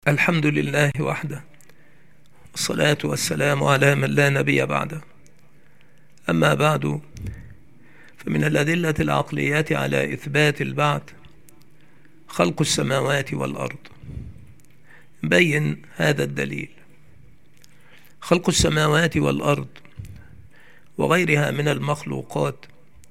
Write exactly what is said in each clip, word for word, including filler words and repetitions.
الحمد لله وحده، والصلاة والسلام على من لا نبي بعده. أما بعد، فمن الأدلة العقلية على إثبات البعث خلق السماوات والأرض. بين هذا الدليل. خلق السماوات والأرض وغيرها من المخلوقات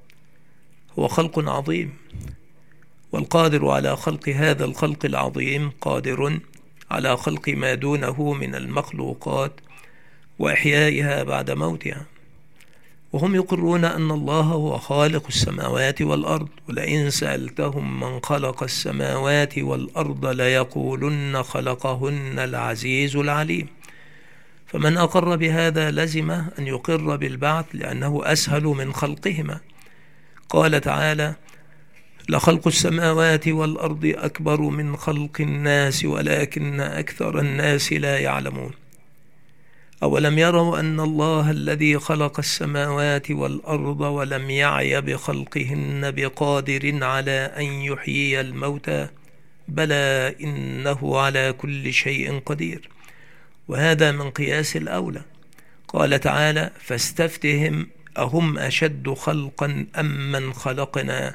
هو خلق عظيم، والقادر على خلق هذا الخلق العظيم قادر على خلق ما دونه من المخلوقات وإحيائها بعد موتها. وهم يقرون أن الله هو خالق السماوات والأرض، ولئن سألتهم من خلق السماوات والأرض ليقولن خلقهن العزيز العليم. فمن أقر بهذا لزم أن يقر بالبعث، لأنه أسهل من خلقهما. قال تعالى: لخلق السماوات والأرض أكبر من خلق الناس ولكن أكثر الناس لا يعلمون. أولم يروا أن الله الذي خلق السماوات والأرض ولم يعي بخلقهن بقادر على أن يحيي الموتى؟ بلى إنه على كل شيء قدير. وهذا من قياس الأولى. قال تعالى: فاستفتهم أهم أشد خلقا أم من خلقنا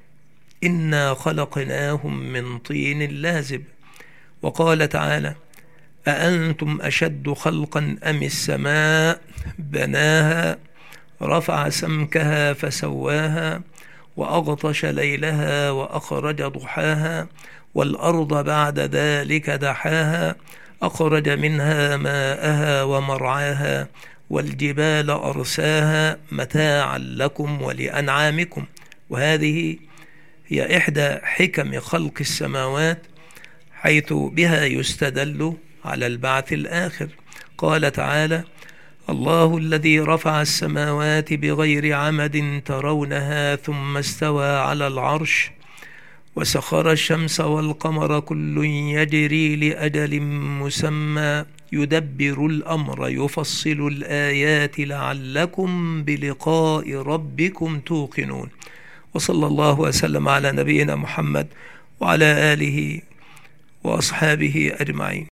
إنا خلقناهم من طين لازب. وقال تعالى: أأنتم أشد خلقا أم السماء بناها رفع سمكها فسواها وأغطش ليلها وأخرج ضحاها والأرض بعد ذلك دحاها أخرج منها ماءها ومرعاها والجبال أرساها متاعا لكم ولأنعامكم. وهذه هي إحدى حكم خلق السماوات، حيث بها يستدل على البعث الآخر. قال تعالى: الله الذي رفع السماوات بغير عمد ترونها ثم استوى على العرش وسخر الشمس والقمر كل يجري لأجل مسمى يدبر الأمر يفصل الآيات لعلكم بلقاء ربكم توقنون. وصلى الله وسلم على نبينا محمد وعلى آله وأصحابه أجمعين.